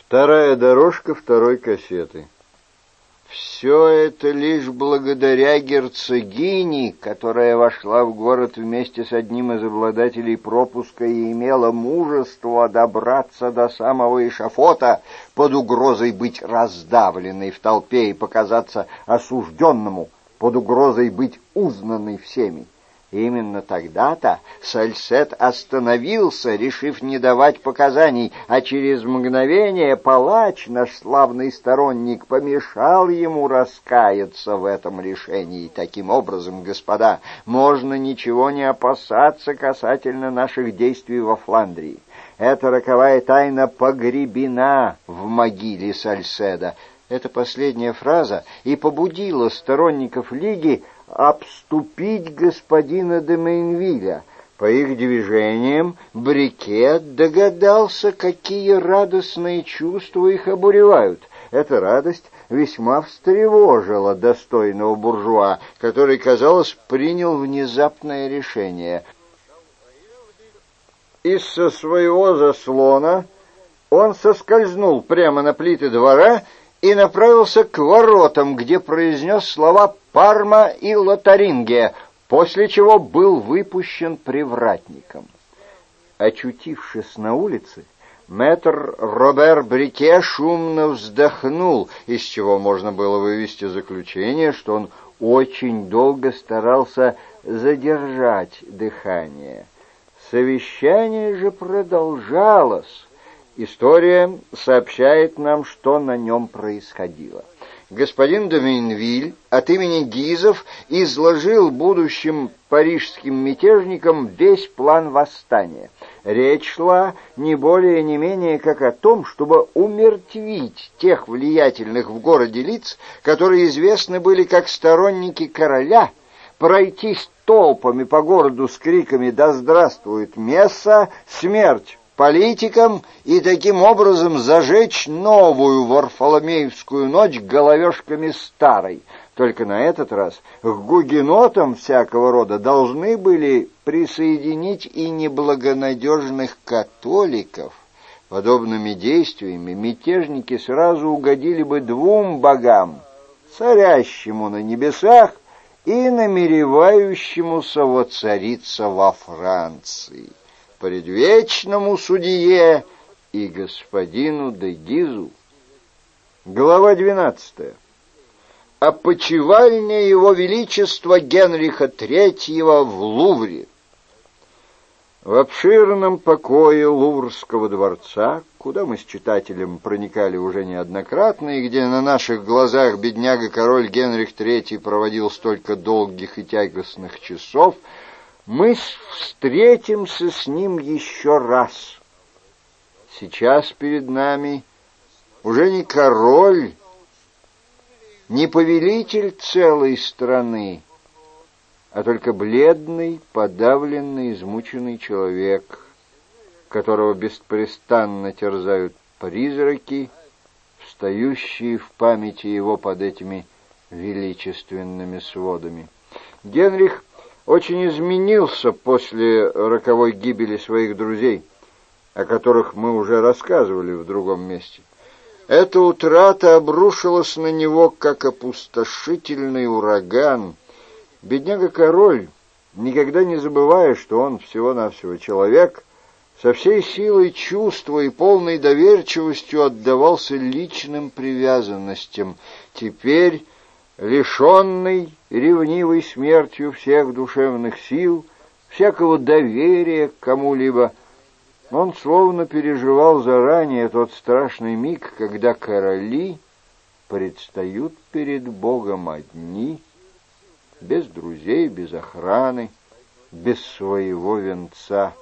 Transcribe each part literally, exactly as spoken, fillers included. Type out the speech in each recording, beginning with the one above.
Вторая дорожка второй кассеты. Все это лишь благодаря герцогине, которая вошла в город вместе с одним из обладателей пропуска и имела мужество добраться до самого эшафота под угрозой быть раздавленной в толпе и показаться осужденному, под угрозой быть узнанной всеми. Именно тогда-то Сальсет остановился, решив не давать показаний, а через мгновение палач, наш славный сторонник, помешал ему раскаяться в этом решении. Таким образом, господа, можно ничего не опасаться касательно наших действий во Фландрии. Эта роковая тайна погребена в могиле Сальседа. Эта последняя фраза и побудила сторонников Лиги обступить господина де Мейнвиля. По их движениям Брикет догадался, какие радостные чувства их обуревают. Эта радость весьма встревожила достойного буржуа, который, казалось, принял внезапное решение. Из-со своего заслона он соскользнул прямо на плиты двора и направился к воротам, где произнес слова «Парма» и «Лотарингия», после чего был выпущен привратником. Очутившись на улице, мэтр Робер Брике шумно вздохнул, из чего можно было вывести заключение, что он очень долго старался задержать дыхание. Совещание же продолжалось. История сообщает нам, что на нем происходило. Господин де Мейнвиль от имени Гизов изложил будущим парижским мятежникам весь план восстания. Речь шла не более не менее как о том, чтобы умертвить тех влиятельных в городе лиц, которые известны были как сторонники короля, пройтись толпами по городу с криками «Да здравствует Месса! Смерть политикам!» и таким образом зажечь новую Варфоломеевскую ночь головешками старой. Только на этот раз к гугенотам всякого рода должны были присоединить и неблагонадежных католиков. Подобными действиями мятежники сразу угодили бы двум богам, царящему на небесах и намеревающемуся воцариться во Франции, предвечному судье и господину де Гизу. Глава двенадцатая. Опочивальня его величества Генриха Третьего в Лувре. В обширном покое Луврского дворца, куда мы с читателем проникали уже неоднократно, и где на наших глазах бедняга-король Генрих Третий проводил столько долгих и тягостных часов, мы встретимся с ним еще раз. Сейчас перед нами уже не король, не повелитель целой страны, а только бледный, подавленный, измученный человек, которого беспрестанно терзают призраки, встающие в памяти его под этими величественными сводами. Генрих очень изменился после роковой гибели своих друзей, о которых мы уже рассказывали в другом месте. Эта утрата обрушилась на него, как опустошительный ураган. Бедняга-король, никогда не забывая, что он всего-навсего человек, со всей силой чувства и полной доверчивостью отдавался личным привязанностям. Теперь, лишенный ревнивой смертью всех душевных сил, всякого доверия к кому-либо, он словно переживал заранее тот страшный миг, когда короли предстают перед Богом одни, без друзей, без охраны, без своего венца.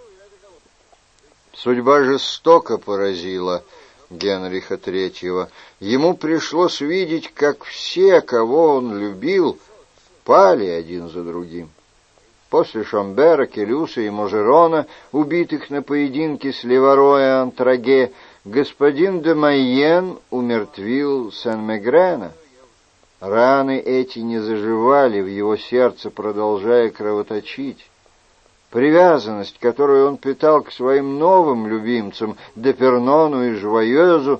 Судьба жестоко поразила Генриха Третьего. Ему пришлось видеть, как все, кого он любил, пали один за другим. После Шомбера, Келюса и Можерона, убитых на поединке с Леваро и Антраге, господин де Майен умертвил Сен-Мегрена. Раны эти не заживали в его сердце, продолжая кровоточить. Привязанность, которую он питал к своим новым любимцам, Депернону и Жуайозу,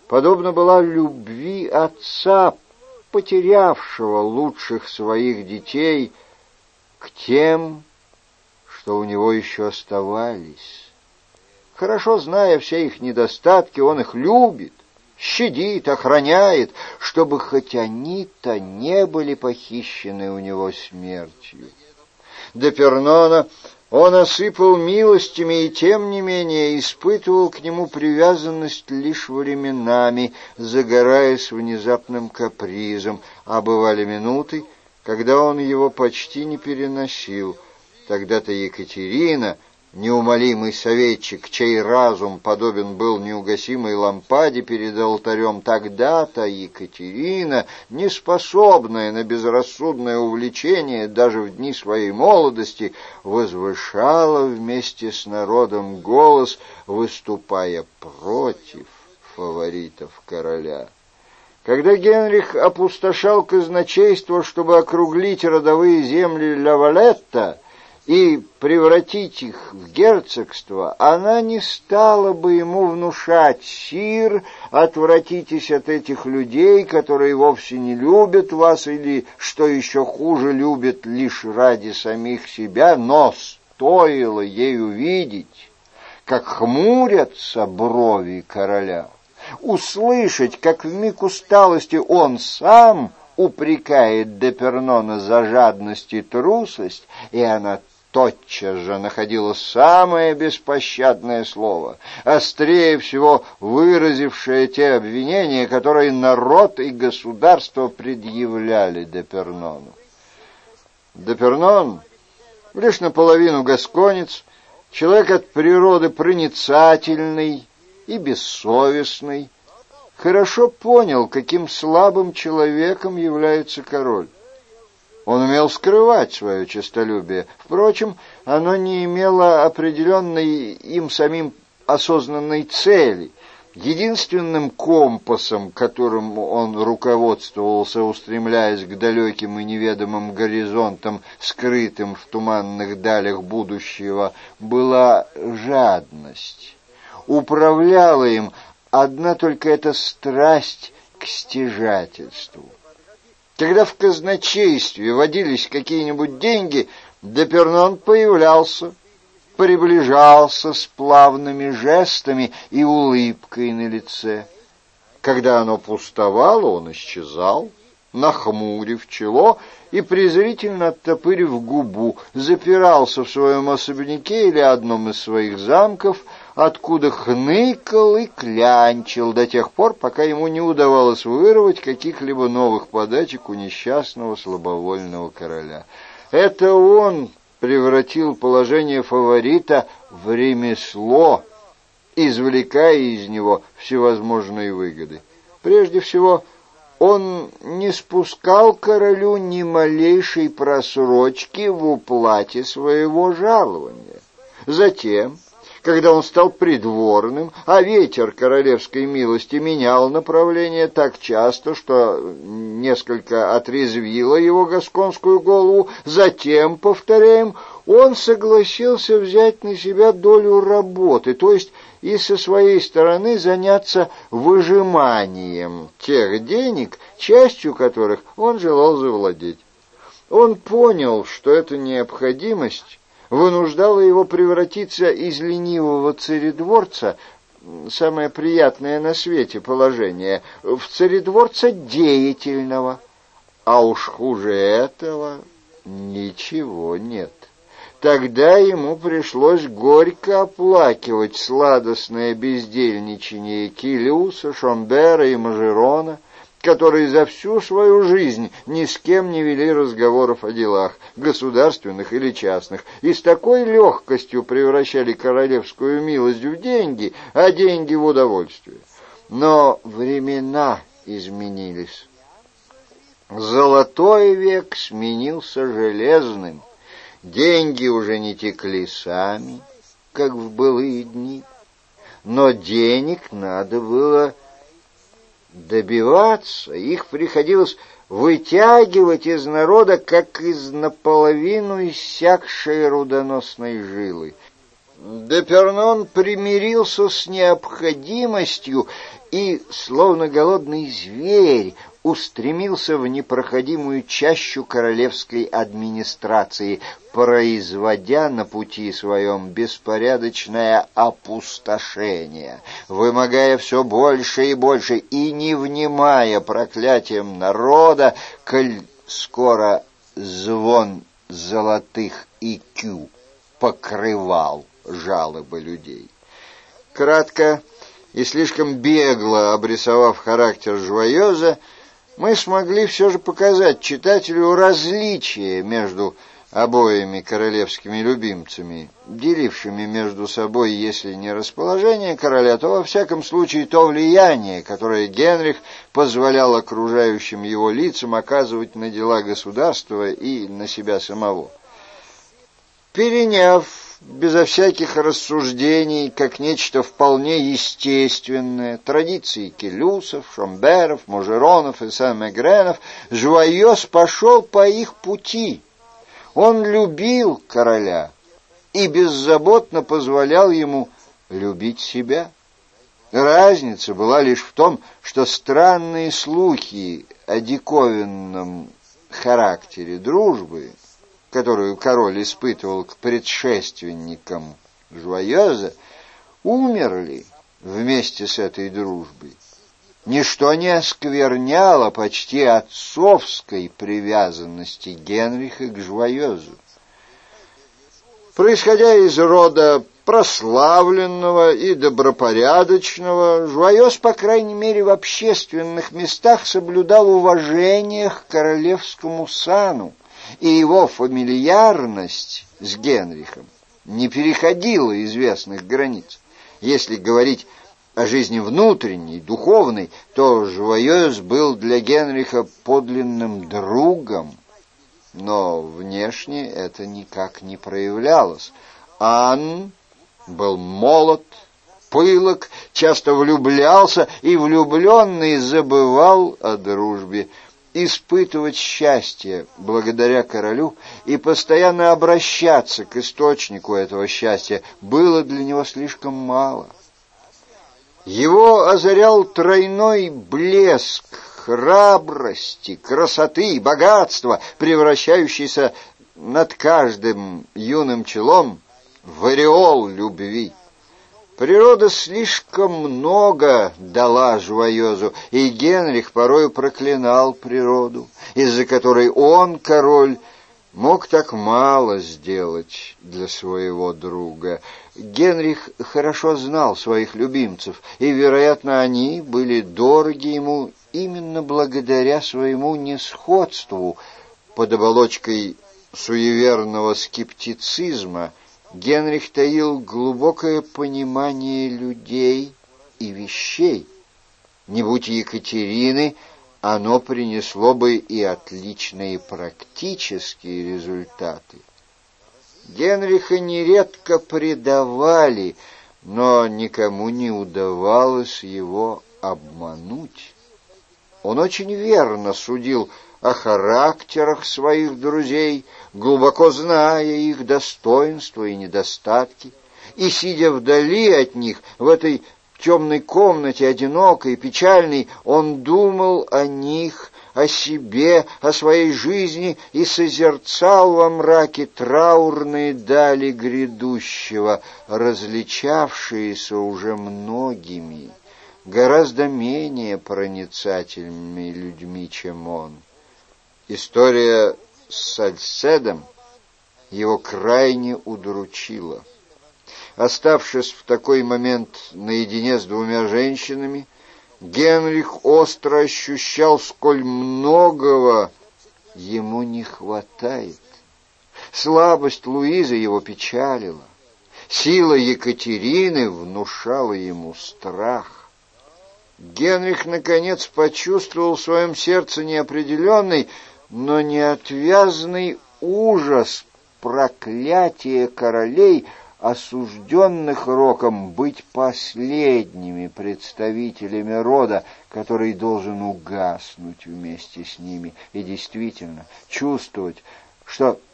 подобна была любви отца, потерявшего лучших своих детей, к тем, что у него еще оставались. Хорошо зная все их недостатки, он их любит, щадит, охраняет, чтобы хоть они-то не были похищены у него смертью. Депернона он осыпал милостями и, тем не менее, испытывал к нему привязанность лишь временами, загораясь внезапным капризом, а бывали минуты, когда он его почти не переносил. Тогда-то Екатерина, неумолимый советчик, чей разум подобен был неугасимой лампаде перед алтарем, тогда-то Екатерина, неспособная на безрассудное увлечение даже в дни своей молодости, возвышала вместе с народом голос, выступая против фаворитов короля. Когда Генрих опустошал казначейство, чтобы округлить родовые земли Лавалетта и превратить их в герцогство, она не стала бы ему внушать: «Сир, отвратитесь от этих людей, которые вовсе не любят вас или, что еще хуже, любят лишь ради самих себя», но стоило ей увидеть, как хмурятся брови короля, услышать, как в миг усталости он сам упрекает Депернона за жадность и трусость, и она тотчас же находила самое беспощадное слово, острее всего выразившее те обвинения, которые народ и государство предъявляли Депернону. Депернон, лишь наполовину гасконец, человек от природы проницательный и бессовестный, хорошо понял, каким слабым человеком является король. Он умел скрывать свое честолюбие. Впрочем, оно не имело определенной им самим осознанной цели. Единственным компасом, которым он руководствовался, устремляясь к далеким и неведомым горизонтам, скрытым в туманных далях будущего, была жадность. Управляла им одна только эта страсть к стяжательству. Когда в казначействе водились какие-нибудь деньги, Депернон появлялся, приближался с плавными жестами и улыбкой на лице. Когда оно пустовало, он исчезал, нахмурив чело и презрительно оттопырив губу, запирался в своем особняке или одном из своих замков, откуда хныкал и клянчил до тех пор, пока ему не удавалось вырвать каких-либо новых подачек у несчастного слабовольного короля. Это он превратил положение фаворита в ремесло, извлекая из него всевозможные выгоды. Прежде всего, он не спускал королю ни малейшей просрочки в уплате своего жалования. Затем, когда он стал придворным, а ветер королевской милости менял направление так часто, что несколько отрезвило его гасконскую голову, затем, повторяем, он согласился взять на себя долю работы, то есть и со своей стороны заняться выжиманием тех денег, частью которых он желал завладеть. Он понял, что эта необходимость вынуждало его превратиться из ленивого царедворца, самое приятное на свете положение, в царедворца деятельного, а уж хуже этого ничего нет. Тогда ему пришлось горько оплакивать сладостное бездельничание Килиуса, Шомбера и Мажерона, которые за всю свою жизнь ни с кем не вели разговоров о делах, государственных или частных, и с такой легкостью превращали королевскую милость в деньги, а деньги в удовольствие. Но времена изменились. Золотой век сменился железным. Деньги уже не текли сами, как в былые дни, но денег надо было добиваться, их приходилось вытягивать из народа, как из наполовину иссякшей рудоносной жилы. Депернон примирился с необходимостью и, словно голодный зверь, устремился в непроходимую чащу королевской администрации, производя на пути своем беспорядочное опустошение, вымогая все больше и больше и не внимая проклятиям народа, коль скоро звон золотых икю покрывал жалобы людей. Кратко и слишком бегло обрисовав характер Жуайоза, мы смогли все же показать читателю различия между обоими королевскими любимцами, делившими между собой, если не расположение короля, то во всяком случае то влияние, которое Генрих позволял окружающим его лицам оказывать на дела государства и на себя самого. Переняв безо всяких рассуждений, как нечто вполне естественное, традиции келюсов, шомберов, мужеронов и сен-мегренов, Жуайоз пошел по их пути. Он любил короля и беззаботно позволял ему любить себя. Разница была лишь в том, что странные слухи о диковинном характере дружбы, которую король испытывал к предшественникам Жуайоза, умерли вместе с этой дружбой. Ничто не оскверняло почти отцовской привязанности Генриха к Жуайозу. Происходя из рода прославленного и добропорядочного, Жуайоз, по крайней мере, в общественных местах соблюдал уважение к королевскому сану, и его фамильярность с Генрихом не переходила известных границ. Если говорить о жизни внутренней, духовной, то Жуайоз был для Генриха подлинным другом, но внешне это никак не проявлялось. Ан был молод, пылок, часто влюблялся, и влюбленный забывал о дружбе. Испытывать счастье благодаря королю и постоянно обращаться к источнику этого счастья было для него слишком мало. Его озарял тройной блеск храбрости, красоты и богатства, превращающийся над каждым юным челом в ореол любви. Природа слишком много дала Жуайозу, и Генрих порою проклинал природу, из-за которой он, король, мог так мало сделать для своего друга. Генрих хорошо знал своих любимцев, и, вероятно, они были дороги ему именно благодаря своему несходству. Под оболочкой суеверного скептицизма Генрих таил глубокое понимание людей и вещей. Не будь Екатерины, оно принесло бы и отличные практические результаты. Генриха нередко предавали, но никому не удавалось его обмануть. Он очень верно судил о характерах своих друзей, глубоко зная их достоинства и недостатки, и, сидя вдали от них, в этой темной комнате, одинокой, печальной, он думал о них, о себе, о своей жизни и созерцал во мраке траурные дали грядущего, различавшиеся уже многими, гораздо менее проницательными людьми, чем он. История с Сальседом его крайне удручила. Оставшись в такой момент наедине с двумя женщинами, Генрих остро ощущал, сколь многого ему не хватает. Слабость Луизы его печалила. Сила Екатерины внушала ему страх. Генрих, наконец, почувствовал в своем сердце неопределенный, но неотвязный ужас проклятия королей, осужденных роком быть последними представителями рода, который должен угаснуть вместе с ними, и действительно чувствовать, что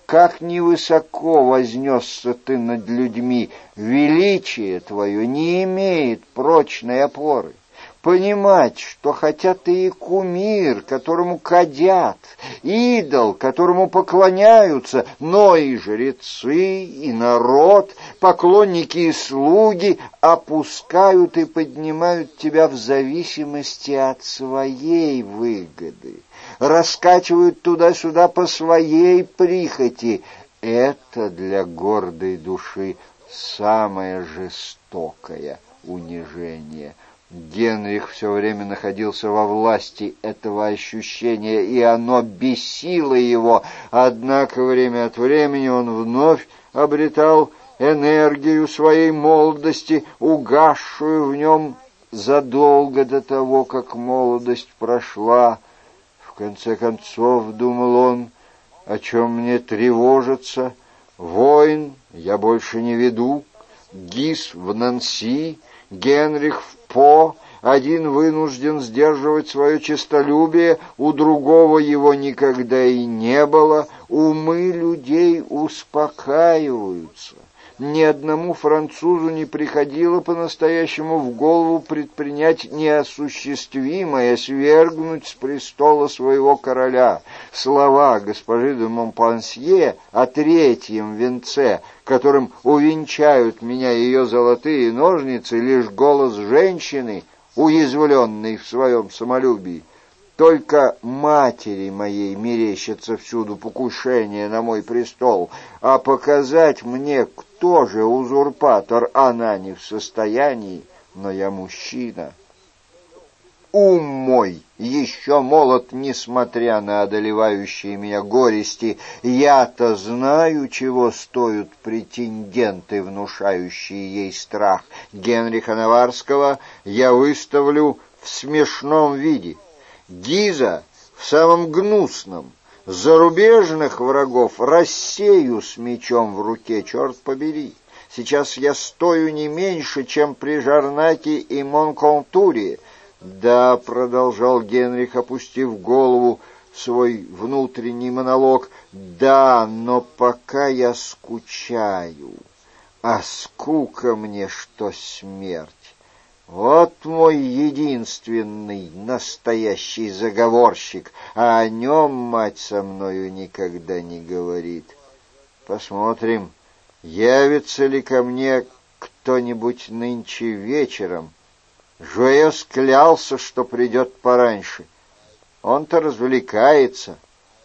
как невысоко вознесся ты над людьми, величие твое не имеет прочной опоры. Понимать, что хотя ты и кумир, которому кадят, идол, которому поклоняются, но и жрецы, и народ, поклонники и слуги опускают и поднимают тебя в зависимости от своей выгоды, раскачивают туда-сюда по своей прихоти. Это для гордой души самое жестокое унижение. Генрих все время находился во власти этого ощущения, и оно бесило его, однако время от времени он вновь обретал энергию своей молодости, угасшую в нем задолго до того, как молодость прошла. В конце концов, думал он, о чем мне тревожиться? Войн я больше не веду, Гис в Нанси, Генрих в По, один вынужден сдерживать свое честолюбие, у другого его никогда и не было. Умы людей успокаиваются. Ни одному французу не приходило по-настоящему в голову предпринять неосуществимое, свергнуть с престола своего короля. Слова госпожи де Монпансье о третьем венце, которым увенчают меня ее золотые ножницы, лишь голос женщины, уязвленной в своем самолюбии. Только матери моей мерещится всюду покушение на мой престол, а показать мне, кто же узурпатор, она не в состоянии, но я мужчина. Ум мой еще молод, несмотря на одолевающие меня горести. Я-то знаю, чего стоят претенденты, внушающие ей страх. Генриха Наварского я выставлю в смешном виде, Гиза в самом гнусном, зарубежных врагов рассею с мечом в руке, черт побери. Сейчас я стою не меньше, чем при Жарнаке и Монконтуре. Да, продолжал Генрих, опустив голову, свой внутренний монолог, да, но пока я скучаю, а скука мне, что смерть. Вот мой единственный настоящий заговорщик, а о нем мать со мною никогда не говорит. Посмотрим, явится ли ко мне кто-нибудь нынче вечером. Жуэс клялся, что придет пораньше. Он-то развлекается.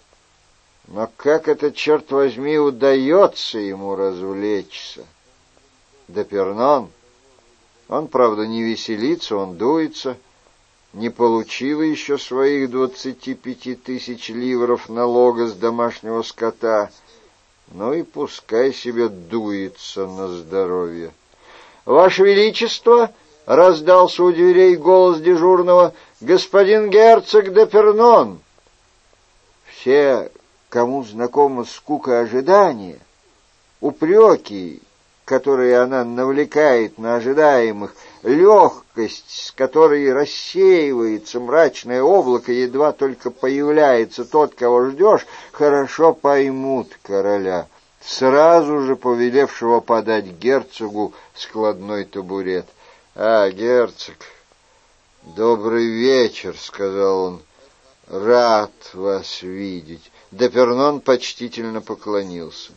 Но как это, черт возьми, удается ему развлечься? Депернон? Он, правда, не веселится, он дуется, не получил еще своих двадцати пяти тысяч ливров налога с домашнего скота. Ну и пускай себе дуется на здоровье. «Ваше Величество!» — раздался у дверей голос дежурного. «Господин герцог Депернон!» Все, кому знакома скука ожидания, упреки, которые она навлекает на ожидаемых, легкость, с которой рассеивается мрачное облако, едва только появляется тот, кого ждешь, хорошо поймут короля, сразу же повелевшего подать герцогу складной табурет. «А, герцог, добрый вечер», — сказал он, — «рад вас видеть». Депернон почтительно поклонился.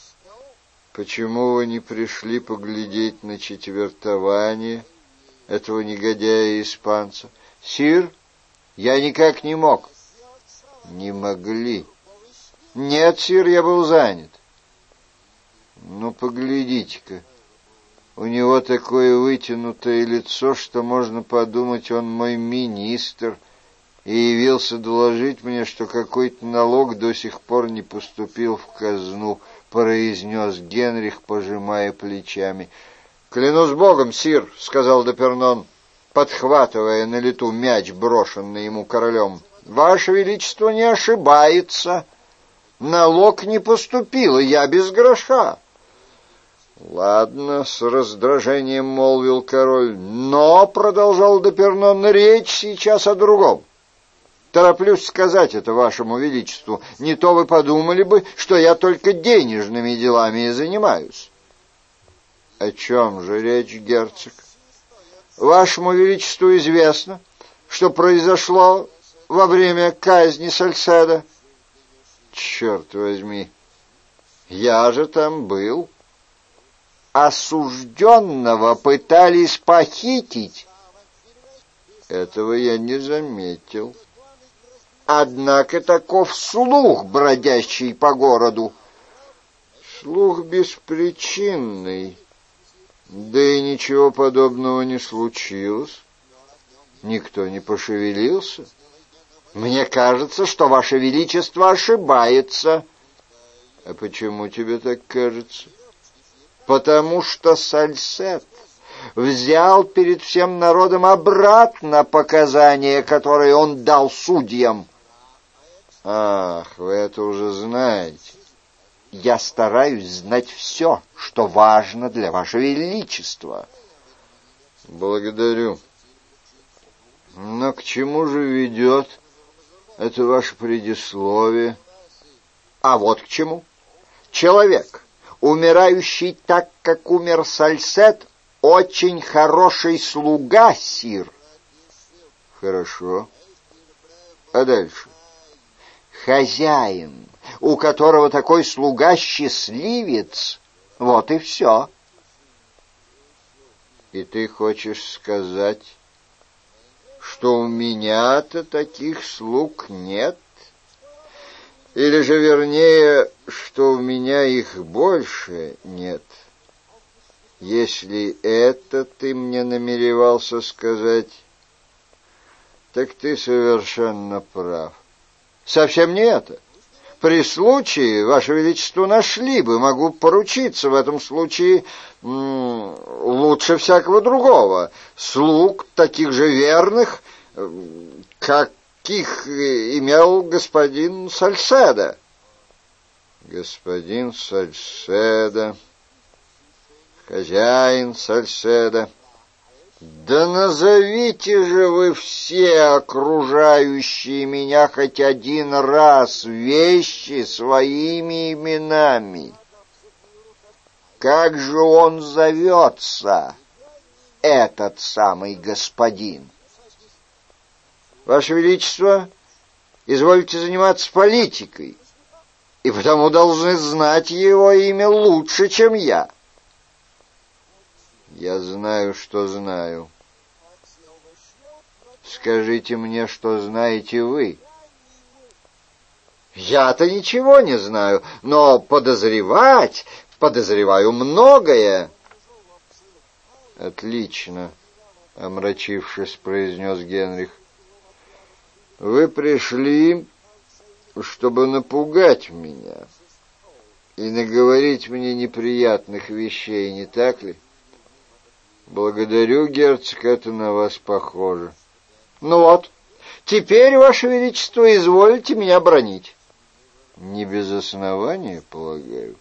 «Почему вы не пришли поглядеть на четвертование этого негодяя-испанца?» «Сир, я никак не мог». «Не могли?» «Нет, сир, я был занят». «Ну, поглядите-ка, у него такое вытянутое лицо, что можно подумать, он мой министр, и явился доложить мне, что какой-то налог до сих пор не поступил в казну», — произнес Генрих, пожимая плечами. «Клянусь богом, сир», — сказал Депернон, подхватывая на лету мяч, брошенный ему королем, — «Ваше Величество не ошибается. Налог не поступил, и я без гроша». «Ладно», — с раздражением молвил король, — «но», — продолжал Депернон, — «речь сейчас о другом. Тороплюсь сказать это вашему величеству, не то вы подумали бы, что я только денежными делами и занимаюсь. О чем же речь, герцог? Вашему величеству известно, что произошло во время казни Сальседа. Черт возьми, я же там был. Осужденного пытались похитить. Этого я не заметил. Однако таков слух, бродящий по городу. Слух беспричинный. Да и ничего подобного не случилось. Никто не пошевелился. Мне кажется, что Ваше Величество ошибается. А почему тебе так кажется? Потому что Сальсет взял перед всем народом обратно показания, которые он дал судьям. Ах, вы это уже знаете. Я стараюсь знать все, что важно для Вашего Величества. Благодарю. Но к чему же ведет это ваше предисловие? А вот к чему. Человек, умирающий так, как умер Сальсет, очень хороший слуга, сир. Хорошо. А дальше? Хозяин, у которого такой слуга счастливец. Вот и все. И ты хочешь сказать, что у меня-то таких слуг нет? Или же, вернее, что у меня их больше нет? Если это ты мне намеревался сказать, так ты совершенно прав. Совсем не это. При случае, Ваше Величество, нашли бы, могу поручиться в этом случае м- лучше всякого другого. Слуг таких же верных, каких имел господин Сальседа. Господин Сальседа, хозяин Сальседа. Да назовите же вы все окружающие меня хоть один раз вещи своими именами. Как же он зовется, этот самый господин? Ваше Величество, извольте заниматься политикой, и потому должны знать его имя лучше, чем я. Я знаю, что знаю. Скажите мне, что знаете вы. Я-то ничего не знаю, но подозревать, подозреваю многое. Отлично, омрачившись, произнес Генрих. Вы пришли, чтобы напугать меня и наговорить мне неприятных вещей, не так ли? Благодарю, герцог, это на вас похоже. Ну вот, теперь, Ваше Величество, изволите меня бранить. Не без основания, полагаю.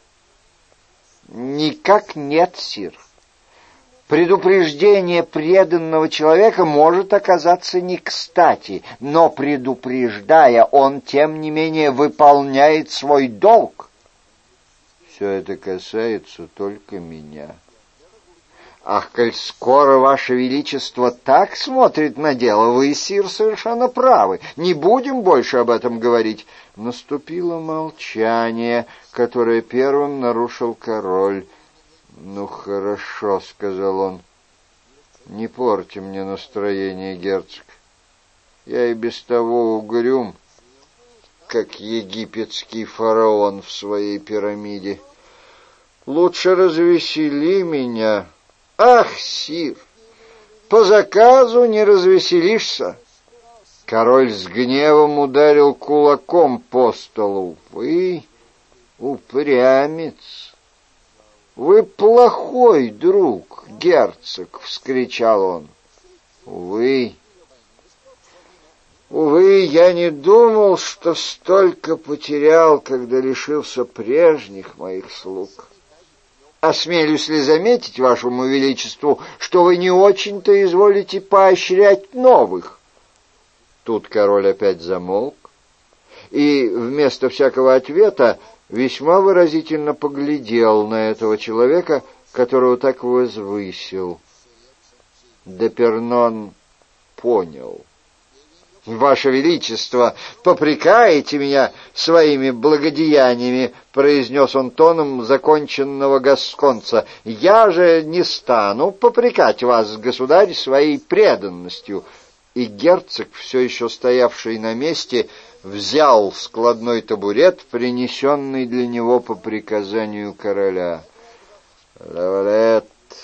Никак нет, сир. Предупреждение преданного человека может оказаться не кстати, но, предупреждая, он, тем не менее, выполняет свой долг. Все это касается только меня. Ах, коль скоро Ваше Величество так смотрит на дело, вы, сир, совершенно правы. Не будем больше об этом говорить. Наступило молчание, которое первым нарушил король. «Ну, хорошо», — сказал он, — «не порти мне настроение, герцог. Я и без того угрюм, как египетский фараон в своей пирамиде. Лучше развесели меня». «Ах, сир, по заказу не развеселишься!» Король с гневом ударил кулаком по столу. «Вы упрямец! Вы плохой друг, герцог!» — вскричал он. «Увы, увы, я не думал, что столько потерял, когда лишился прежних моих слуг. Осмелюсь ли заметить Вашему Величеству, что вы не очень-то изволите поощрять новых?» Тут король опять замолк и вместо всякого ответа весьма выразительно поглядел на этого человека, которого так возвысил. Депернон понял. «Ваше Величество, попрекаете меня своими благодеяниями», — произнес он тоном законченного гасконца. «Я же не стану попрекать вас, государь, своей преданностью». И герцог, все еще стоявший на месте, взял складной табурет, принесенный для него по приказанию короля. «Лавалет,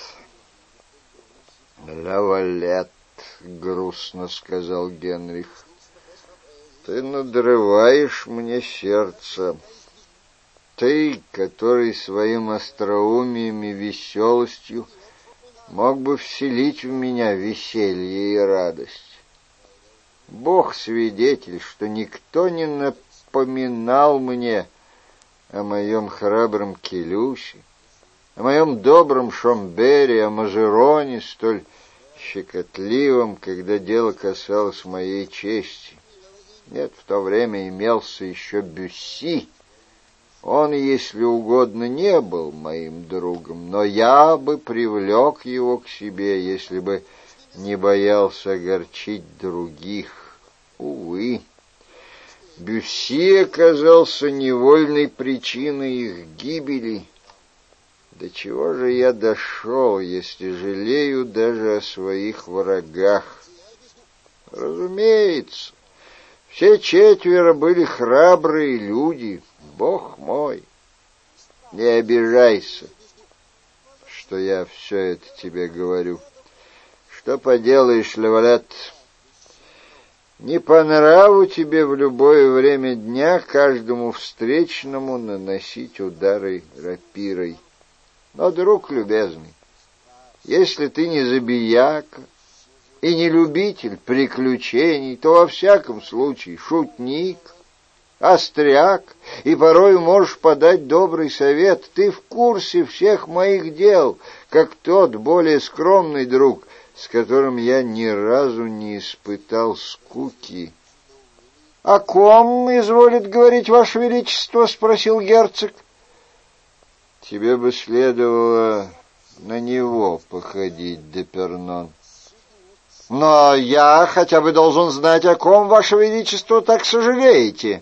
Лавалет», — грустно сказал Генрих, — «ты надрываешь мне сердце. Ты, который своим остроумием и веселостью мог бы вселить в меня веселье и радость. Бог свидетель, что никто не напоминал мне о моем храбром Келюсе, о моем добром Шомбере, о Мажероне, столь щекотливом, когда дело касалось моей чести. Нет, в то время имелся еще Бюсси. Он, если угодно, не был моим другом, но я бы привлек его к себе, если бы не боялся огорчить других. Увы, Бюсси оказался невольной причиной их гибели. До чего же я дошел, если жалею даже о своих врагах? Разумеется, все четверо были храбрые люди, Бог мой. Не обижайся, что я все это тебе говорю. Что поделаешь, Лавалет, не по нраву тебе в любое время дня каждому встречному наносить удары рапирой. Но, друг любезный, если ты не забияка и не любитель приключений, то во всяком случае шутник, остряк, и порой можешь подать добрый совет. Ты в курсе всех моих дел, как тот более скромный друг, с которым я ни разу не испытал скуки. — О ком изволит говорить Ваше Величество? — спросил герцог. — Тебе бы следовало на него походить, Депернон. — Но я хотя бы должен знать, о ком, Ваше Величество, так сожалеете.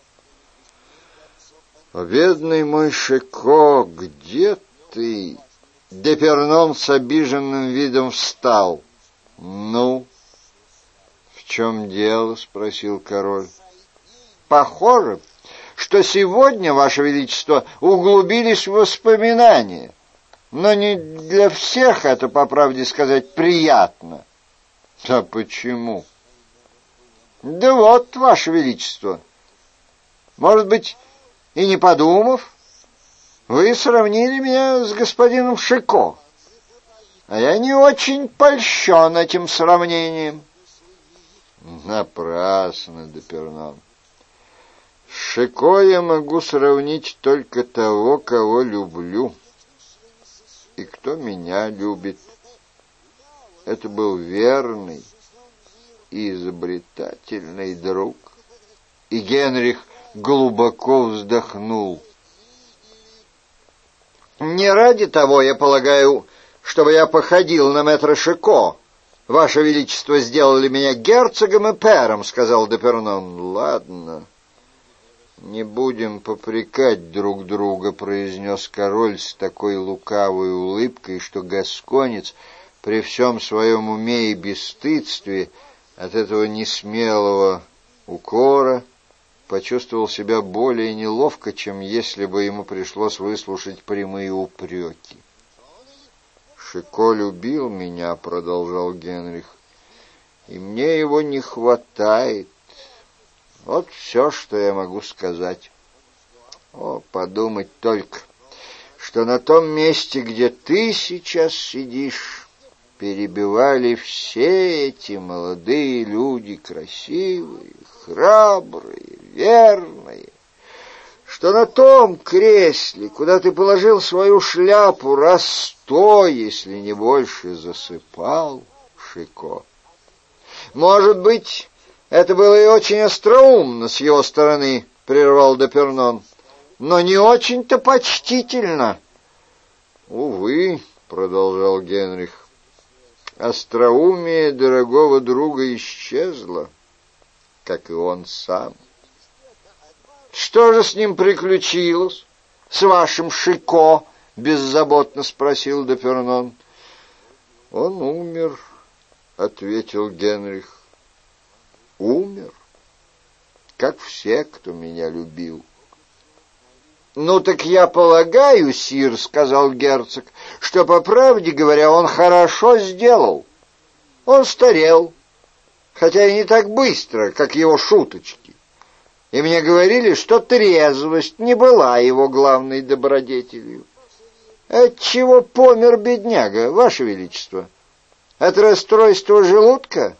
— О, бедный мой Шико, где ты? Депернон с обиженным видом встал. — Ну, в чем дело? — спросил король. — Похоже, что сегодня, Ваше Величество, углубились в воспоминания. Но не для всех это, по правде сказать, приятно. — А почему? — Да вот, Ваше Величество, может быть, и не подумав, вы сравнили меня с господином Шико, а я не очень польщен этим сравнением. — Напрасно, Депернон. С Шико я могу сравнить только того, кого люблю. И кто меня любит. Это был верный и изобретательный друг. И Генрих глубоко вздохнул. Не ради того, я полагаю, чтобы я походил на мэтра Шико. Ваше Величество сделали меня герцогом и пэром, — сказал Депернон. — Ладно, не будем попрекать друг друга, — произнес король с такой лукавой улыбкой, что гасконец при всем своем уме и бесстыдстве от этого несмелого укора почувствовал себя более неловко, чем если бы ему пришлось выслушать прямые упреки. «Шико любил меня», — продолжал Генрих, — «и мне его не хватает. Вот все, что я могу сказать. О, подумать только, что на том месте, где ты сейчас сидишь, перебивали все эти молодые люди, красивые, храбрые, верные, что на том кресле, куда ты положил свою шляпу, раз сто, если не больше, засыпал Шико. Может быть, Это было и очень остроумно с его стороны, — прервал Д'Эпернон, — но не очень-то почтительно. Увы, — продолжал Генрих, — остроумие дорогого друга исчезло, как и он сам. Что же с ним приключилось, с вашим Шико? — беззаботно спросил Д'Эпернон. Он умер, — ответил Генрих. Умер, как все, кто меня любил. — Ну так я полагаю, сир, — сказал герцог, — что, по правде говоря, он хорошо сделал. Он старел, хотя и не так быстро, как его шуточки. И мне говорили, что трезвость не была его главной добродетелью. Отчего помер бедняга, ваше величество? От расстройства желудка?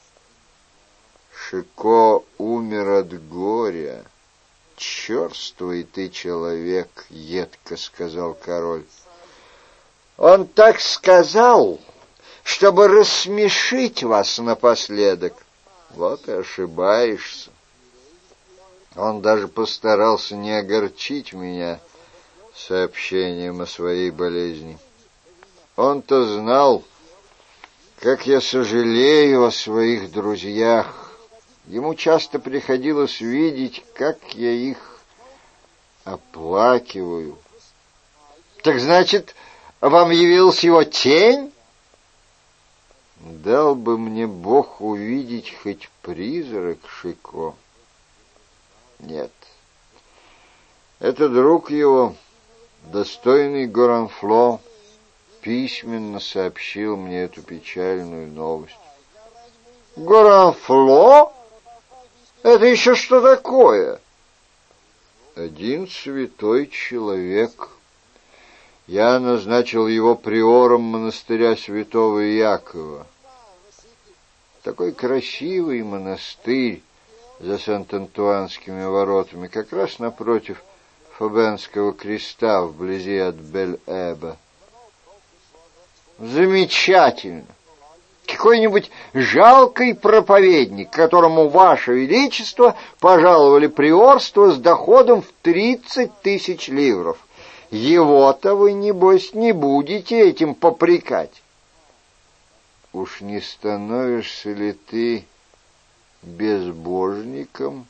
Шико умер от горя. Черствый ты человек, — едко сказал король. Он так сказал, чтобы рассмешить вас напоследок. Вот и ошибаешься. Он даже постарался не огорчить меня сообщением о своей болезни. Он-то знал, как я сожалею о своих друзьях. Ему часто приходилось видеть, как я их оплакиваю. — Так значит, вам явилась его тень? — Дал бы мне Бог увидеть хоть призрак Шико. Нет. Это друг его, достойный Горанфло, письменно сообщил мне эту печальную новость. — Горанфло? Это еще что такое? Один святой человек. Я назначил его приором монастыря святого Иакова. Такой красивый монастырь за Сент-Антуанскими воротами, как раз напротив Фабенского креста, вблизи от Бель-Эба. Замечательно! Какой-нибудь жалкий проповедник, которому ваше величество пожаловали приорство с доходом в тридцать тысяч ливров. Его-то вы, небось, не будете этим попрекать. Уж не становишься ли ты безбожником?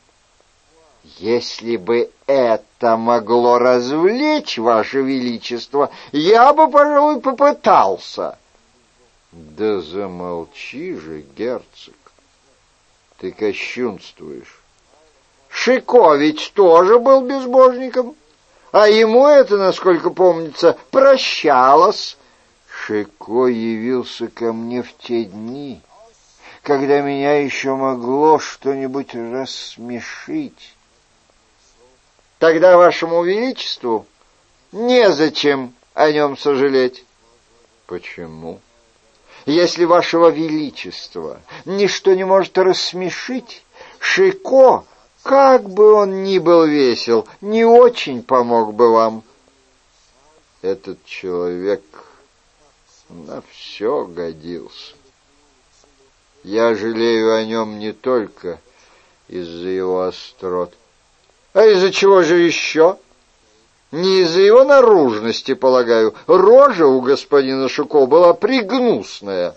Если бы это могло развлечь ваше величество, я бы, пожалуй, попытался. Да замолчи же, герцог, ты кощунствуешь. Шико ведь тоже был безбожником, а ему это, насколько помнится, прощалось. Шико явился ко мне в те дни, когда меня еще могло что-нибудь рассмешить. Тогда вашему величеству незачем о нем сожалеть. Почему? Если вашего величества ничто не может рассмешить, Шико, как бы он ни был весел, не очень помог бы вам. Этот человек на все годился. Я жалею о нем не только из-за его острот. А из-за чего же еще? Не из-за его наружности, полагаю. Рожа у господина Шико была пригнусная.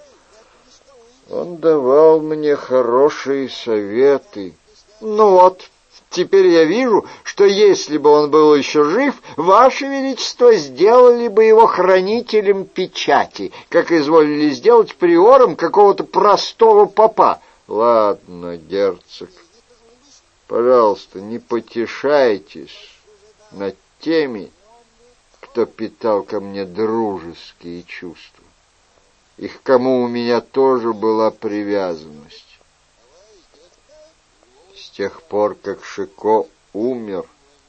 Он давал мне хорошие советы. Ну вот, теперь я вижу, что если бы он был еще жив, ваше величество сделали бы его хранителем печати, как изволили сделать приором какого-то простого попа. Ладно, герцог, пожалуйста, не потешайтесь над теми, кто питал ко мне дружеские чувства, и к кому у меня тоже была привязанность. С тех пор, как Шико умер,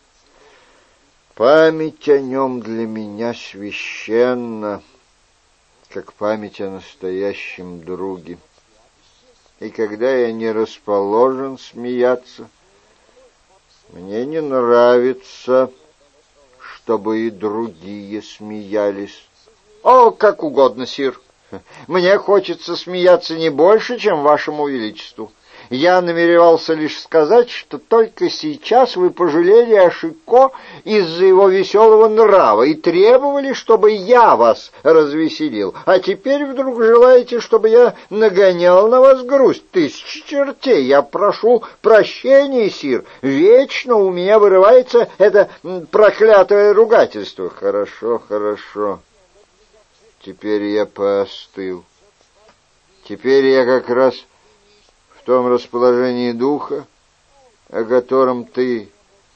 память о нем для меня священна, как память о настоящем друге. И когда я не расположен смеяться, мне не нравится, чтобы и другие смеялись. О, как угодно, сир. Мне хочется смеяться не больше, чем вашему величеству. Я намеревался лишь сказать, что только сейчас вы пожалели о Шико из-за его веселого нрава и требовали, чтобы я вас развеселил, а теперь вдруг желаете, чтобы я нагонял на вас грусть. Тысяч чертей, я прошу прощения, сир, вечно у меня вырывается это проклятое ругательство. Хорошо, хорошо, теперь я поостыл. Теперь я как раз в том расположении духа, о котором ты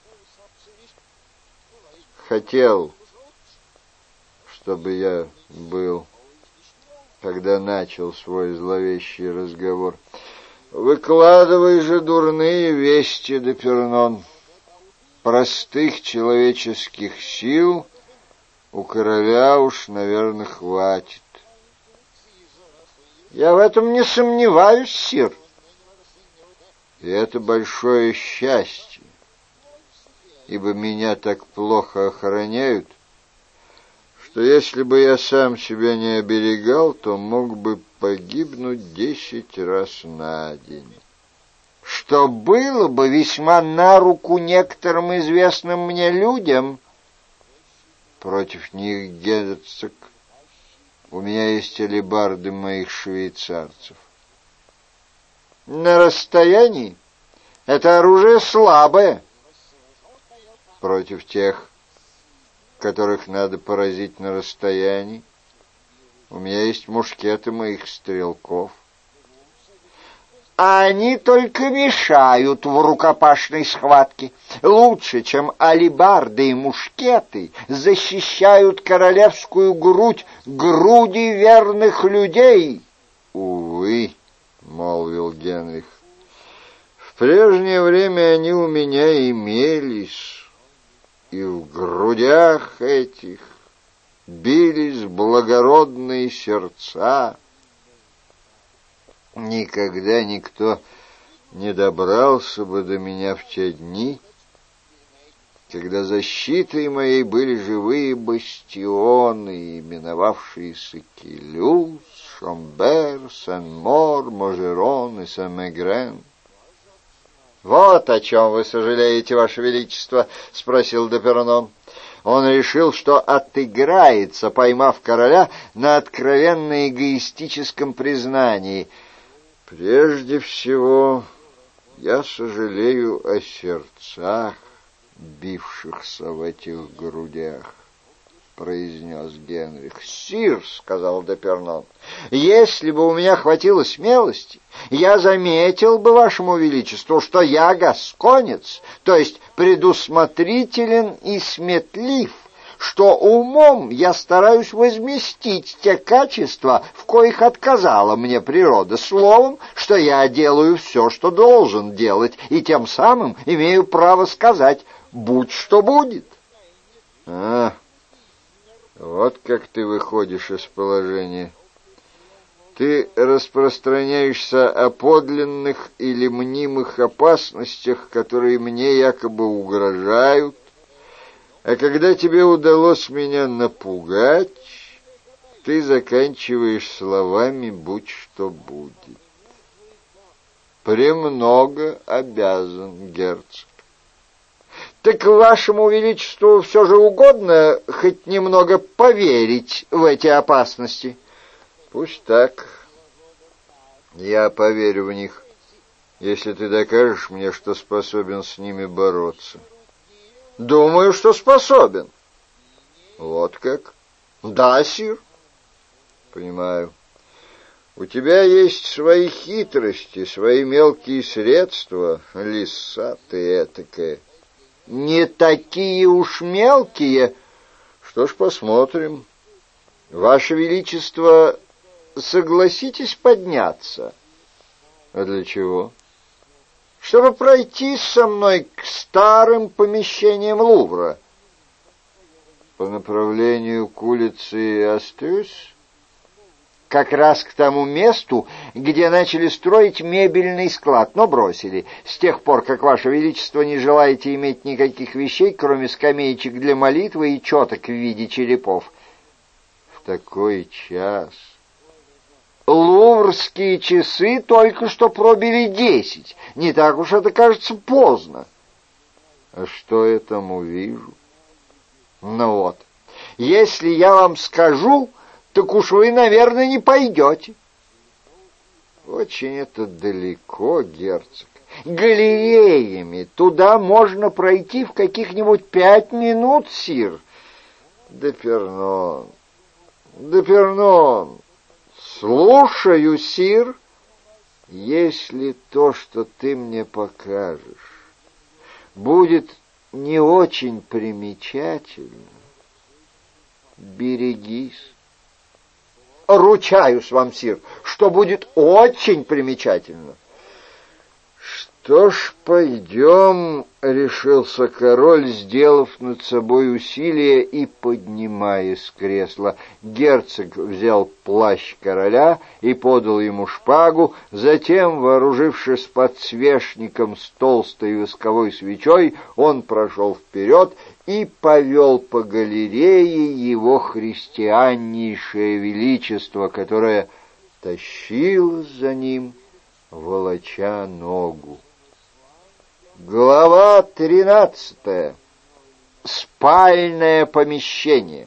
хотел, чтобы я был, когда начал свой зловещий разговор. Выкладывай же дурные вести, Депернон. Простых человеческих сил у короля уж, наверное, хватит. Я в этом не сомневаюсь, сир. И это большое счастье, ибо меня так плохо охраняют, что если бы я сам себя не оберегал, то мог бы погибнуть десять раз на день. Что было бы весьма на руку некоторым известным мне людям. Против них, герцог, у меня есть алебарды моих швейцарцев. На расстоянии это оружие слабое против тех, которых надо поразить на расстоянии. У меня есть мушкеты моих стрелков. А они только мешают в рукопашной схватке. Лучше, чем алебарды и мушкеты, защищают королевскую грудь груди верных людей. Увы, — молвил Генрих, — в прежнее время они у меня имелись, и в грудях этих бились благородные сердца. Никогда никто не добрался бы до меня в те дни, когда защитой моей были живые бастионы, именовавшиеся Келюс, Шомбер, Сен-Мор, Можерон и Сен-Мегрен. — Вот о чем вы сожалеете, Ваше Величество? — спросил Депернон. Он решил, что отыграется, поймав короля на откровенно эгоистическом признании. — Прежде всего, я сожалею о сердцах, бившихся в этих грудях, — произнес Генрих. — Сир, — сказал Депернон, — если бы у меня хватило смелости, я заметил бы Вашему Величеству, что я гасконец, то есть предусмотрителен и сметлив, что умом я стараюсь возместить те качества, в коих отказала мне природа, словом, что я делаю все, что должен делать, и тем самым имею право сказать «будь что будет». — А, вот как ты выходишь из положения. Ты распространяешься о подлинных или мнимых опасностях, которые мне якобы угрожают, а когда тебе удалось меня напугать, ты заканчиваешь словами «будь что будет». Премного обязан, герцог. Так Вашему Величеству все же угодно хоть немного поверить в эти опасности? Пусть так. Я поверю в них, если ты докажешь мне, что способен с ними бороться. Думаю, что способен. Вот как? Да, сир. Понимаю. У тебя есть свои хитрости, свои мелкие средства, лиса ты этакая. Не такие уж мелкие. Что ж, посмотрим. Ваше Величество, согласитесь подняться? А для чего? Чтобы пройти со мной к старым помещениям Лувра. По направлению к улице Астрюс? Как раз к тому месту, где начали строить мебельный склад, но бросили, с тех пор, как Ваше Величество не желаете иметь никаких вещей, кроме скамеечек для молитвы и четок в виде черепов. В такой час... Луврские часы только что пробили десять. Не так уж это кажется поздно. А что я там увижу? Ну вот, если я вам скажу, так уж вы, наверное, не пойдете. Очень это далеко, герцог. Галереями туда можно пройти в каких-нибудь пять минут, сир. Депернон, Депернон, слушаю, сир. Если то, что ты мне покажешь, будет не очень примечательно, берегись. Ручаюсь вам, сир, что будет очень примечательно. Что ж, пойдем, — решился король, сделав над собой усилие и поднимаясь с кресла. Герцог взял плащ короля и подал ему шпагу, затем, вооружившись подсвечником с толстой восковой свечой, он прошел вперед и повел по галерее его христианнейшее величество, которое тащилось за ним, волоча ногу. Глава тринадцатая. Спальное помещение.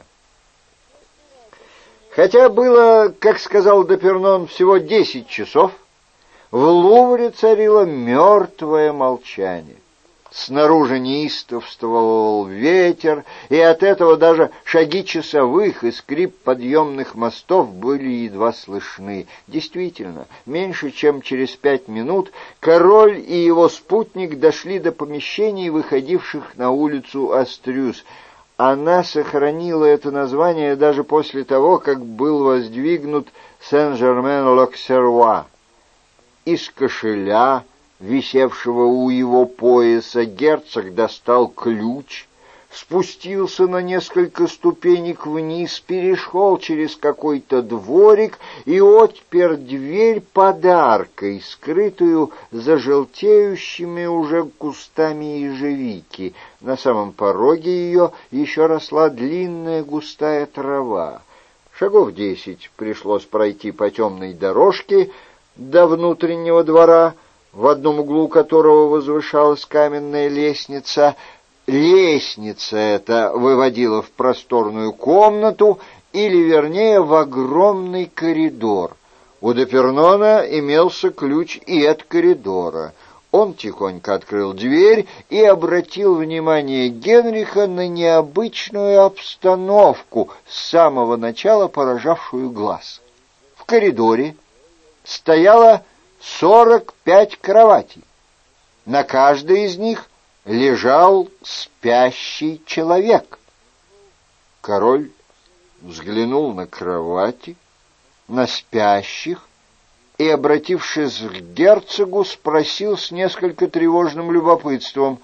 Хотя было, как сказал Депернон, всего десять часов, в Лувре царило мертвое молчание. Снаружи неистовствовал ветер, и от этого даже шаги часовых и скрип подъемных мостов были едва слышны. Действительно, меньше чем через пять минут король и его спутник дошли до помещений, выходивших на улицу Астрюс. Она сохранила это название даже после того, как был воздвигнут Сен-Жермен-Локсервуа. Из кошеля, висевшего у его пояса, герцог достал ключ, спустился на несколько ступенек вниз, перешел через какой-то дворик и отпер дверь подаркой, скрытую за желтеющими уже кустами ежевики. На самом пороге ее еще росла длинная густая трава. Шагов десять пришлось пройти по темной дорожке до внутреннего двора, в одном углу которого возвышалась каменная лестница. Лестница эта выводила в просторную комнату, или, вернее, в огромный коридор. У Депернона имелся ключ и от коридора. Он тихонько открыл дверь и обратил внимание Генриха на необычную обстановку, с самого начала поражавшую глаз. В коридоре стояло сорок пять кроватей. На каждой из них лежал спящий человек. Король взглянул на кровати, на спящих и, обратившись к герцогу, спросил с несколько тревожным любопытством: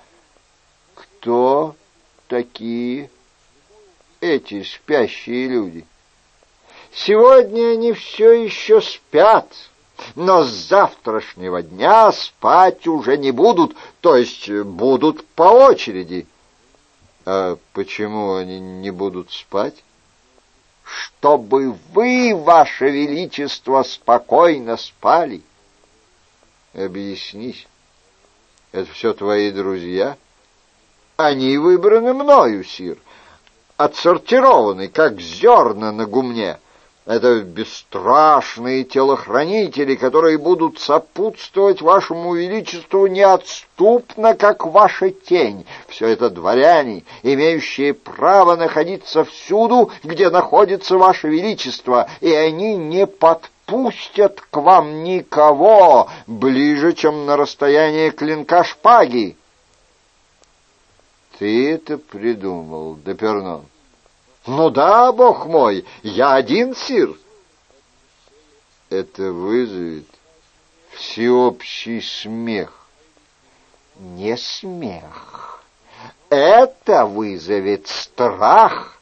«Кто такие эти спящие люди?» «Сегодня они все еще спят, но с завтрашнего дня спать уже не будут, то есть будут по очереди». «А почему они не будут спать?» «Чтобы вы, ваше величество, спокойно спали». «Объяснись, это все твои друзья?» «Они выбраны мною, сир, отсортированы, как зерна на гумне. Это бесстрашные телохранители, которые будут сопутствовать вашему величеству неотступно, как ваша тень. Все это дворяне, имеющие право находиться всюду, где находится ваше величество, и они не подпустят к вам никого ближе, чем на расстояние клинка шпаги». «Ты это придумал, Депернон?» «Ну да, бог мой, я один, сир». «Это вызовет всеобщий смех». «Не смех, это вызовет страх».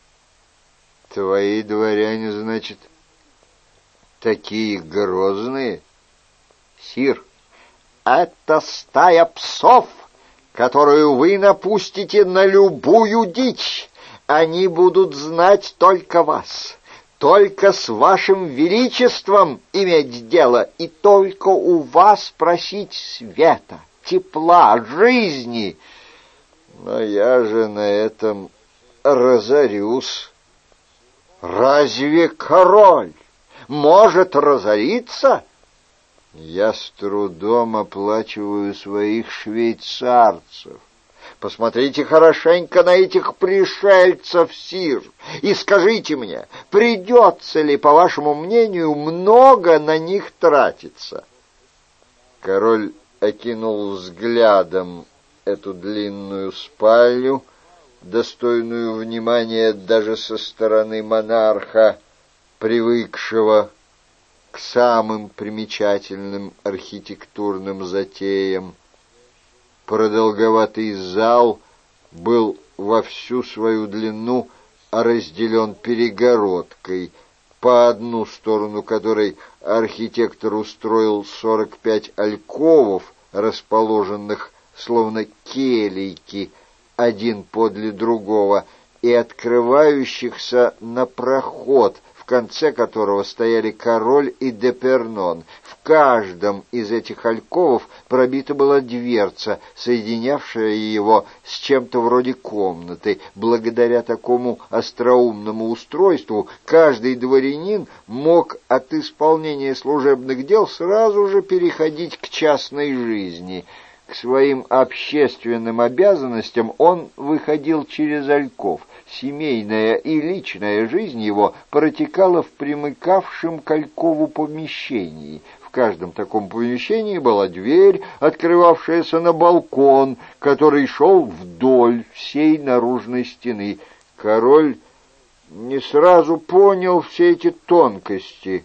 «Твои дворяне, значит, такие грозные?» «Сир, это стая псов, которую вы напустите на любую дичь. Они будут знать только вас, только с вашим величеством иметь дело, и только у вас просить света, тепла, жизни. Но я же на этом разорюсь. Разве король может разориться? Я с трудом оплачиваю своих швейцарцев. Посмотрите хорошенько на этих пришельцев, сир, и скажите мне, придется ли, по вашему мнению, много на них тратиться? Король окинул взглядом эту длинную спальню, достойную внимания даже со стороны монарха, привыкшего к самым примечательным архитектурным затеям. Продолговатый зал был во всю свою длину разделен перегородкой, по одну сторону которой архитектор устроил сорок пять альковов, расположенных словно келейки, один подле другого, и открывающихся на проход, в конце которого стояли король и Депернон. В каждом из этих альковов пробита была дверца, соединявшая его с чем-то вроде комнаты. Благодаря такому остроумному устройству каждый дворянин мог от исполнения служебных дел сразу же переходить к частной жизни. К своим общественным обязанностям он выходил через альков. Семейная и личная жизнь его протекала в примыкавшем к алькову помещении. В каждом таком помещении была дверь, открывавшаяся на балкон, который шел вдоль всей наружной стены. Король не сразу понял все эти тонкости.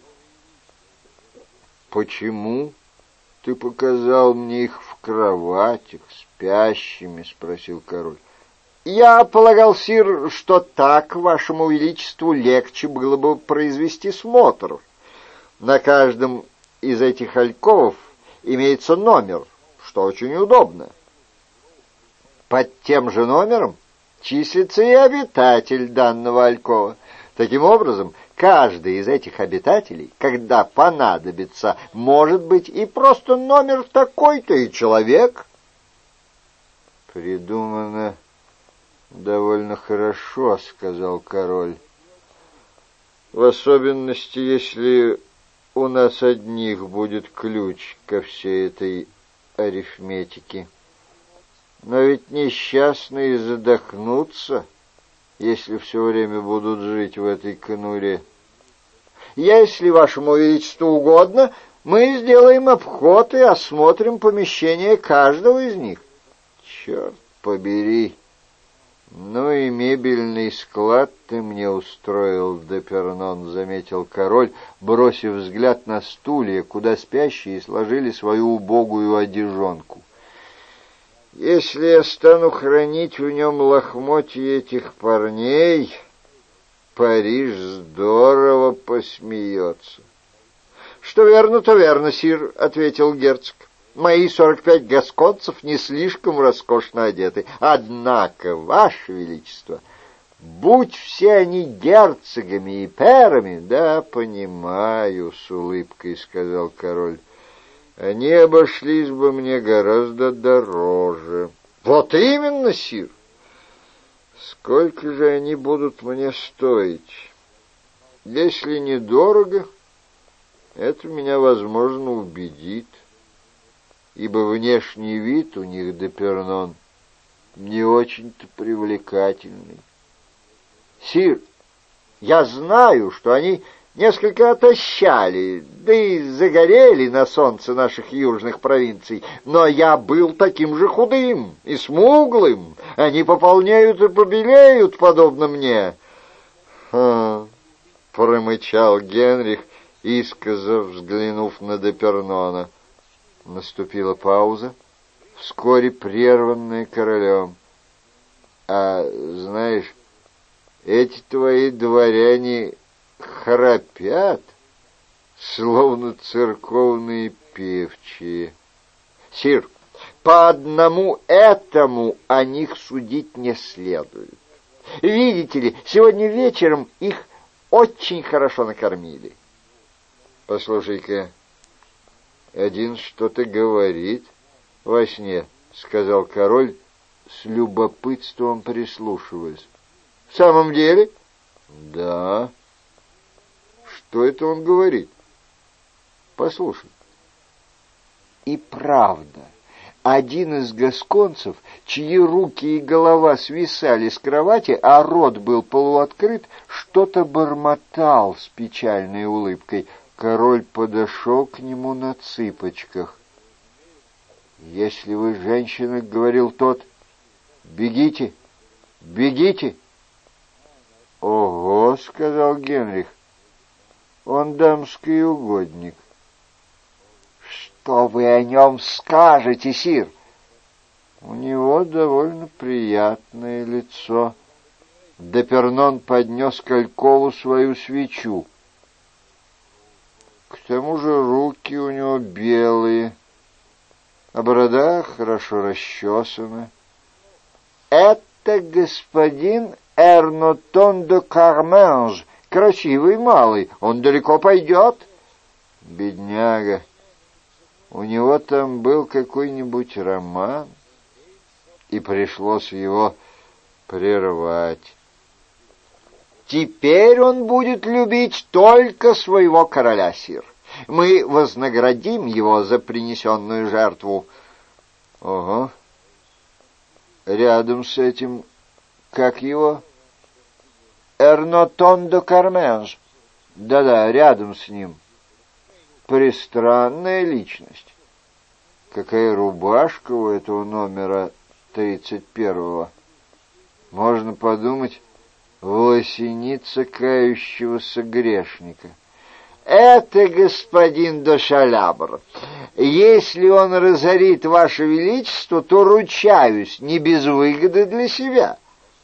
«Почему ты показал мне их в кроватях, спящими?» — спросил король. «Я полагал, сир, что так вашему величеству легче было бы произвести смотр. На каждом из этих альковов имеется номер, что очень удобно. Под тем же номером числится и обитатель данного алькова. Таким образом, каждый из этих обитателей, когда понадобится, может быть и просто номер такой-то, и человек». «Придумано довольно хорошо», — сказал король. «В особенности, если у нас одних будет ключ ко всей этой арифметике. Но ведь несчастные задохнутся, если все время будут жить в этой конуре. Если вашему величеству угодно, мы сделаем обход и осмотрим помещение каждого из них». «Черт побери! Ну и мебельный склад ты мне устроил, Депернон», — заметил король, бросив взгляд на стулья, куда спящие сложили свою убогую одежонку. «Если я стану хранить в нем лохмотья этих парней, Париж здорово посмеется». «Что верно, то верно, сир», — ответил герцог. «Мои сорок пять гасконцев не слишком роскошно одеты. Однако, ваше величество, будь все они герцогами и пэрами...» «Да, понимаю», — с улыбкой сказал король. «Они обошлись бы мне гораздо дороже». «Вот именно, сир». «Сколько же они будут мне стоить? Если недорого, это меня, возможно, убедит, ибо внешний вид у них, Депернон, не очень-то привлекательный». «Сир, я знаю, что они несколько отощали, да и загорели на солнце наших южных провинций, но я был таким же худым и смуглым. Они пополняют и побелеют, подобно мне». «Ха!» — промычал Генрих, искоса взглянув на Депернона. Наступила пауза, вскоре прерванная королем. «А знаешь, эти твои дворяне храпят, словно церковные певчие». «Сир, по одному этому о них судить не следует. Видите ли, сегодня вечером их очень хорошо накормили. Послушай-ка, один что-то говорит во сне, — сказал король, с любопытством прислушиваясь. — В самом деле? — Да. — Что это он говорит? — Послушай. И правда, один из гасконцев, чьи руки и голова свисали с кровати, а рот был полуоткрыт, что-то бормотал с печальной улыбкой. Король подошел к нему на цыпочках. «Если вы женщина, — говорил тот, — бегите, бегите!» «Ого!» — сказал Генрих. «Он дамский угодник». «Что вы о нем скажете, сир?» «У него довольно приятное лицо». Депернон поднес к алькову свою свечу. «К тому же руки у него белые, а борода хорошо расчесана». «Это господин Эрнотон де Карменж, красивый малый, он далеко пойдет». «Бедняга, у него там был какой-нибудь роман, и пришлось его прервать. Теперь он будет любить только своего короля, сир. Мы вознаградим его за принесенную жертву». «Ого! Рядом с этим, как его?» «Эрнотон де Карменж». «Да-да, рядом с ним. Пристранная личность. Какая рубашка у этого номера тридцать первого. Можно подумать, власеница кающегося грешника». «Это господин де Шалябр. Если он разорит ваше величество, то, ручаюсь, не без выгоды для себя».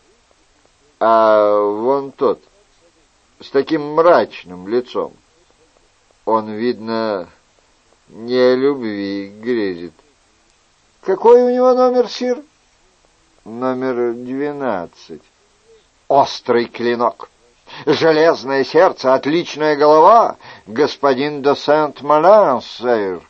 «А вон тот, с таким мрачным лицом, он, видно, не о любви грезит». «Какой у него номер, сир?» «Номер двенадцать». «Острый клинок, железное сердце, отличная голова, господин де Сент-Малин, сэр».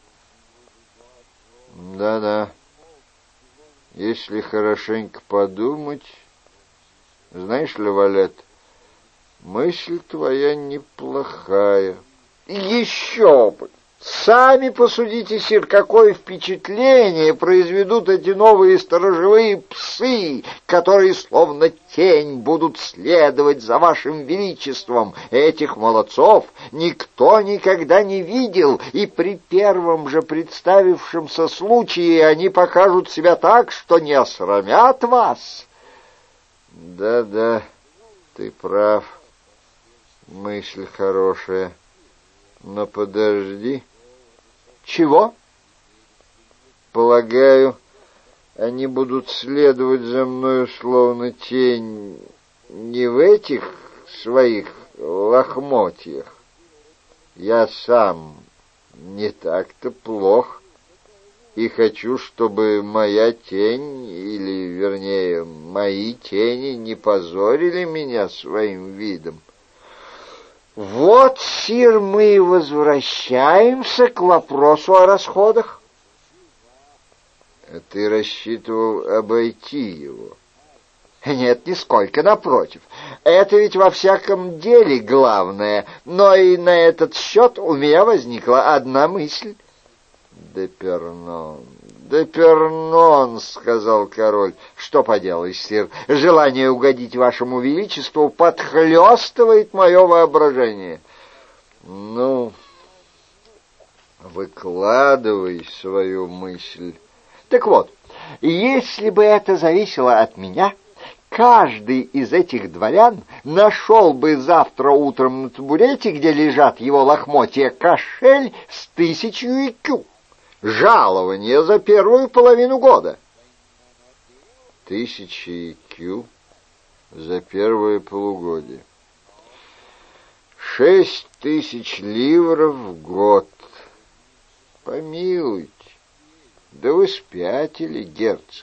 «Да-да, если хорошенько подумать, знаешь ли, Валет, мысль твоя неплохая». «Еще бы! Сами посудите, сир, какое впечатление произведут эти новые сторожевые псы, которые словно тень будут следовать за вашим величеством. Этих молодцов никто никогда не видел, и при первом же представившемся случае они покажут себя так, что не осрамят вас». «Да-да, ты прав, мысль хорошая. Но подожди». «Чего?» «Полагаю, они будут следовать за мною словно тень не в этих своих лохмотьях. Я сам не так-то плох, и хочу, чтобы моя тень, или, вернее, мои тени не позорили меня своим видом». «Вот, сир, мы и возвращаемся к вопросу о расходах». «А ты рассчитывал обойти его?» «Нет, нисколько, напротив. Это ведь во всяком деле главное, но и на этот счет у меня возникла одна мысль». «Депернон, Депернон», — сказал король. «Что поделаешь, сир, желание угодить вашему величеству подхлёстывает мое воображение». «Ну, выкладывай свою мысль». «Так вот, если бы это зависело от меня, каждый из этих дворян нашел бы завтра утром на табурете, где лежат его лохмотья, кошель с тысячью икю. Жалование за первую половину года». Тысячи икю за первое полугодие. Шесть тысяч ливров в год. Помилуйте, да вы спятили, герцог.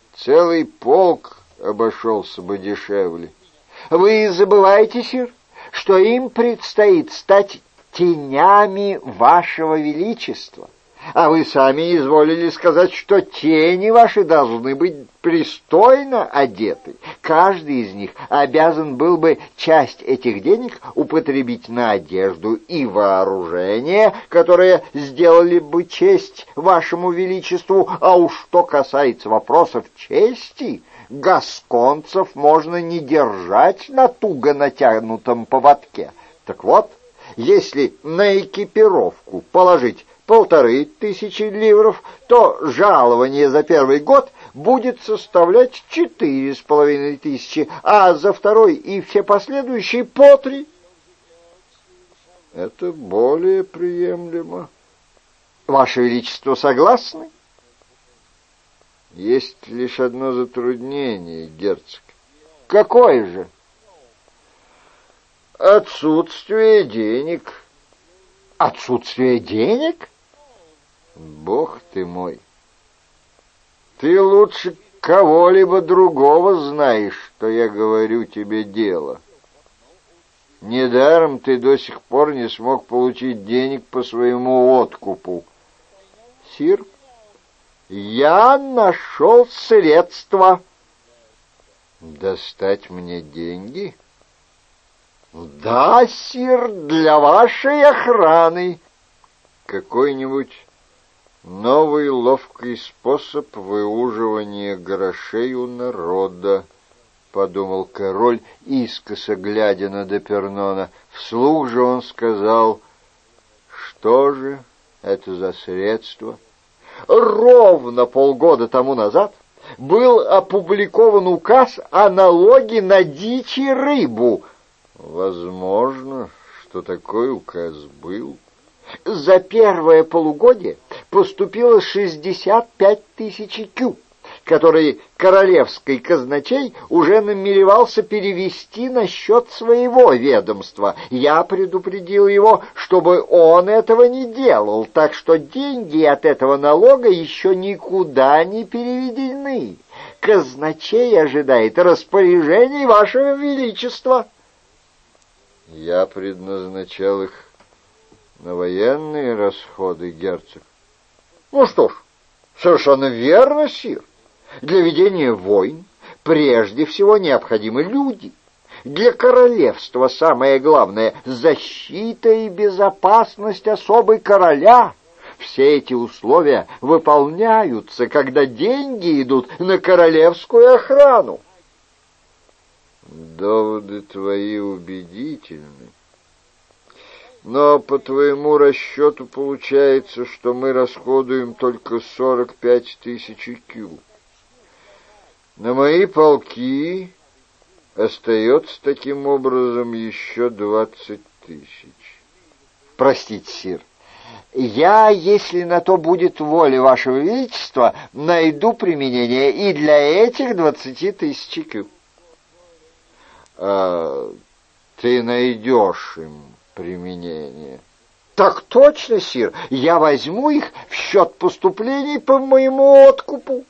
Целый полк обошелся бы дешевле. «Вы забываете, сир, что им предстоит стать тенями вашего величества. А вы сами изволили сказать, что тени ваши должны быть пристойно одеты. Каждый из них обязан был бы часть этих денег употребить на одежду и вооружение, которые сделали бы честь вашему величеству. А уж что касается вопросов чести, гасконцев можно не держать на туго натянутом поводке. Так вот, если на экипировку положить полторы тысячи ливров, то жалование за первый год будет составлять четыре с половиной тысячи, а за второй и все последующие по три. Это более приемлемо. Ваше Величество согласны? Есть лишь одно затруднение, герцог. Какое же? Отсутствие денег. Отсутствие денег? Бог ты мой! Ты лучше кого-либо другого знаешь, что я говорю тебе дело. Недаром ты до сих пор не смог получить денег по своему откупу. Сир, я нашел средства. Достать мне деньги? Да, сир, для вашей охраны. Какой-нибудь новый ловкий способ выуживания грошей у народа, — подумал король, искоса глядя на Депернона. Вслух же он сказал: что же это за средство? Ровно полгода тому назад был опубликован указ о налоге на дичь и рыбу. Возможно, что такой указ был. За первое полугодие поступило шестьдесят пять тысяч кю, которые королевский казначей уже намеревался перевести на счет своего ведомства. Я предупредил его, чтобы он этого не делал, так что деньги от этого налога еще никуда не переведены. Казначей ожидает распоряжений вашего величества. Я предназначал их на военные расходы, герцог. Ну что ж, совершенно верно, сир. Для ведения войн прежде всего необходимы люди. Для королевства самое главное — защита и безопасность особы короля. Все эти условия выполняются, когда деньги идут на королевскую охрану. Доводы твои убедительны. Но по твоему расчету получается, что мы расходуем только сорок пять тысяч кю. На мои полки остается таким образом еще двадцать тысяч. Простите, сир, я, если на то будет воля вашего величества, найду применение и для этих двадцати тысяч кю. А ты найдешь им применение? Так точно, сир, я возьму их в счет поступлений по моему откупу.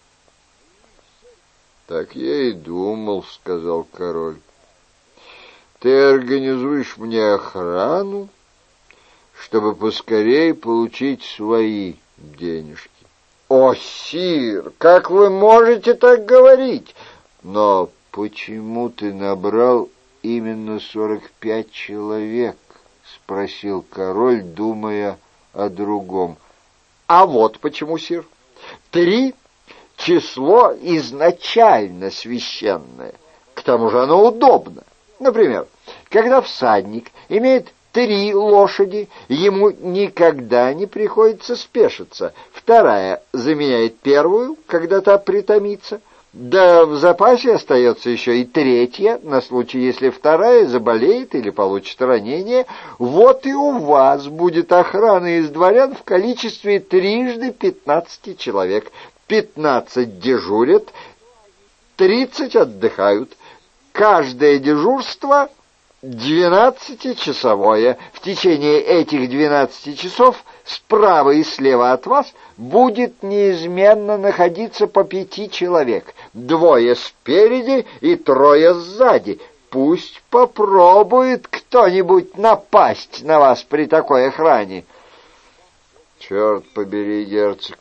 Так я и думал, — сказал король. Ты организуешь мне охрану, чтобы поскорее получить свои денежки. О, сир, как вы можете так говорить? Но почему ты набрал именно сорок пять человек? — спросил король, думая о другом. — А вот почему, сир. Три — число изначально священное. К тому же оно удобно. Например, когда всадник имеет три лошади, ему никогда не приходится спешиться. Вторая заменяет первую, когда та притомится. Да в запасе остается еще и третья, на случай, если вторая заболеет или получит ранение. Вот и у вас будет охрана из дворян в количестве трижды пятнадцати человек. Пятнадцать дежурят, тридцать отдыхают. Каждое дежурство двенадцатичасовое. В течение этих двенадцати часов справа и слева от вас будет неизменно находиться по пяти человек. Двое спереди и трое сзади. пусть попробует кто-нибудь напасть на вас при такой охране. Черт побери, герцог.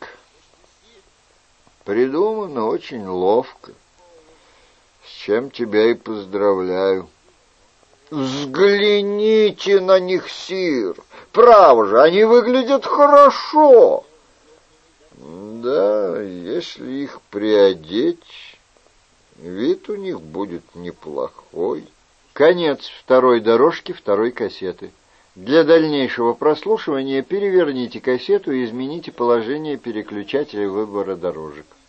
Придумано очень ловко. С чем тебя и поздравляю. Взгляните на них, сир. Право же, они выглядят хорошо. Да, если их приодеть, вид у них будет неплохой. Конец второй дорожки второй кассеты. Для дальнейшего прослушивания переверните кассету и измените положение переключателя выбора дорожек.